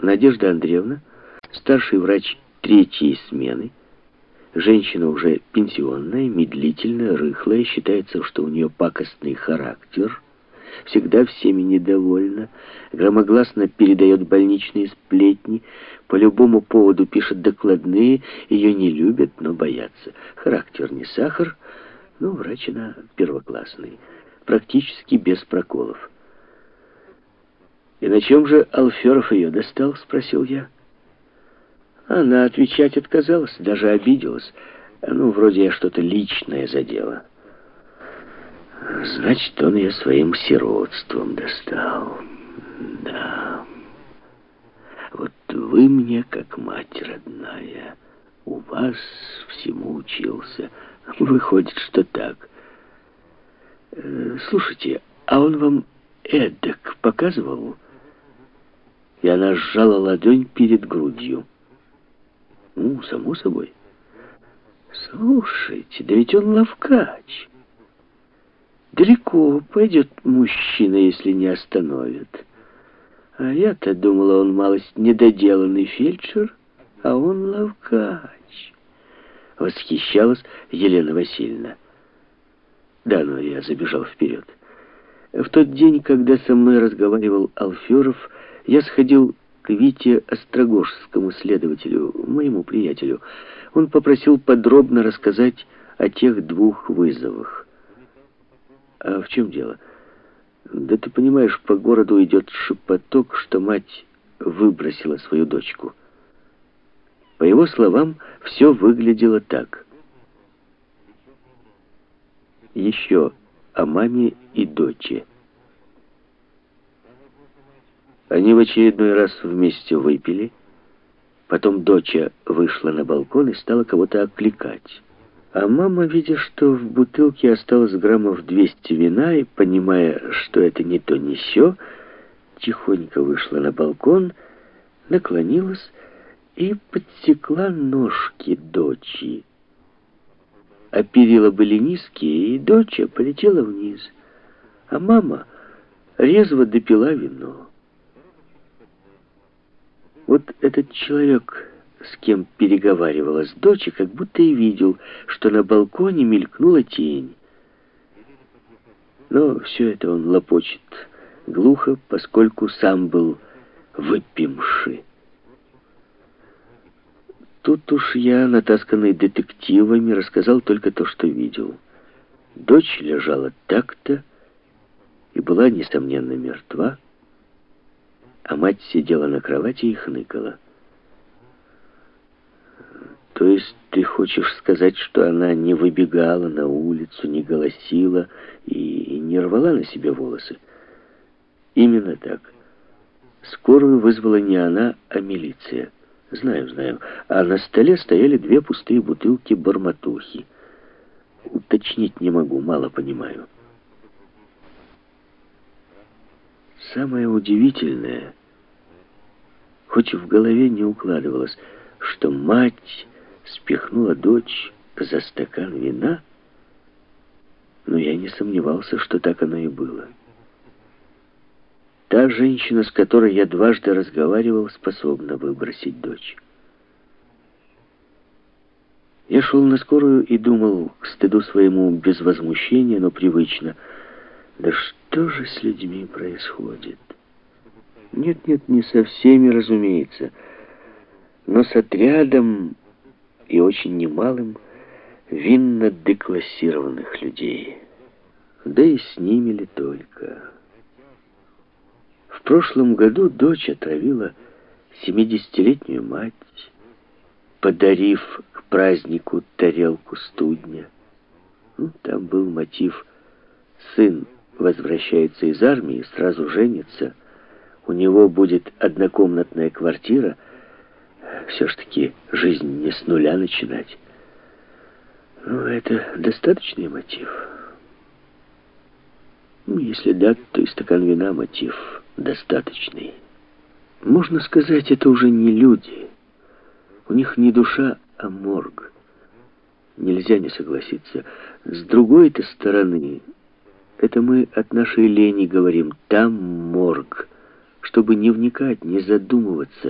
Надежда Андреевна, старший врач третьей смены, женщина уже пенсионная, медлительная, рыхлая, считается, что у нее пакостный характер, всегда всеми недовольна, громогласно передает больничные сплетни, по любому поводу пишет докладные, ее не любят, но боятся. Характер не сахар, но врач она первоклассный, практически без проколов. «И на чем же Алферов ее достал?» — спросил я. Она отвечать отказалась, даже обиделась. Ну, вроде я что-то личное задела. Значит, он ее своим сиротством достал. Да. Вот вы мне как мать родная. У вас всему учился. Выходит, что так. Слушайте, а он вам эдак показывал? И она сжала ладонь перед грудью. Ну, само собой. Слушайте, да ведь он ловкач. Далеко пойдет мужчина, если не остановит. А я-то думала, он малость недоделанный фельдшер, а он ловкач. Восхищалась Елена Васильевна. Да, но я забежал вперед. В тот день, когда со мной разговаривал Алферов, я сходил к Вите Острогожскому следователю, моему приятелю. Он попросил подробно рассказать о тех двух вызовах. А в чем дело? Да ты понимаешь, по городу идет шепоток, что мать выбросила свою дочку. По его словам, все выглядело так. Еще о маме и дочери. Они в очередной раз вместе выпили. Потом доча вышла на балкон и стала кого-то окликать. А мама, видя, что в бутылке осталось граммов 200 вина, и понимая, что это не то ни сё, тихонько вышла на балкон, наклонилась и подсекла ножки дочи. А перила были низкие, и доча полетела вниз. А мама резво допила вино. Вот этот человек, с кем переговаривалась дочь, как будто и видел, что на балконе мелькнула тень. Но все это он лопочет глухо, поскольку сам был выпивший. Тут уж я, натасканный детективами, рассказал только то, что видел. Дочь лежала так-то и была, несомненно, мертва, а мать сидела на кровати и хныкала. То есть ты хочешь сказать, что она не выбегала на улицу, не голосила и не рвала на себе волосы? Именно так. Скорую вызвала не она, а милиция. Знаю. А на столе стояли 2 пустые бутылки бормотухи. Уточнить не могу, мало понимаю. Самое удивительное, хоть в голове не укладывалось, что мать спихнула дочь за стакан вина, но я не сомневался, что так оно и было. Та женщина, с которой я дважды разговаривал, способна выбросить дочь. Я шел на скорую и думал, к стыду своему, без возмущения, но привычно, да что же с людьми происходит? Нет, не со всеми, разумеется, но с отрядом и очень немалым винно-деклассированных людей. Да и с ними ли только. В прошлом году дочь отравила 70-летнюю мать, подарив к празднику тарелку студня. Там был мотив: сын возвращается из армии, сразу женится, у него будет однокомнатная квартира, все ж таки жизнь не с нуля начинать. Это достаточный мотив. Если да, то и стакан вина мотив достаточный. Можно сказать, это уже не люди. У них не душа, а морг. Нельзя не согласиться. С другой-то стороны, это мы от нашей лени говорим, там морг. Чтобы не вникать, не задумываться,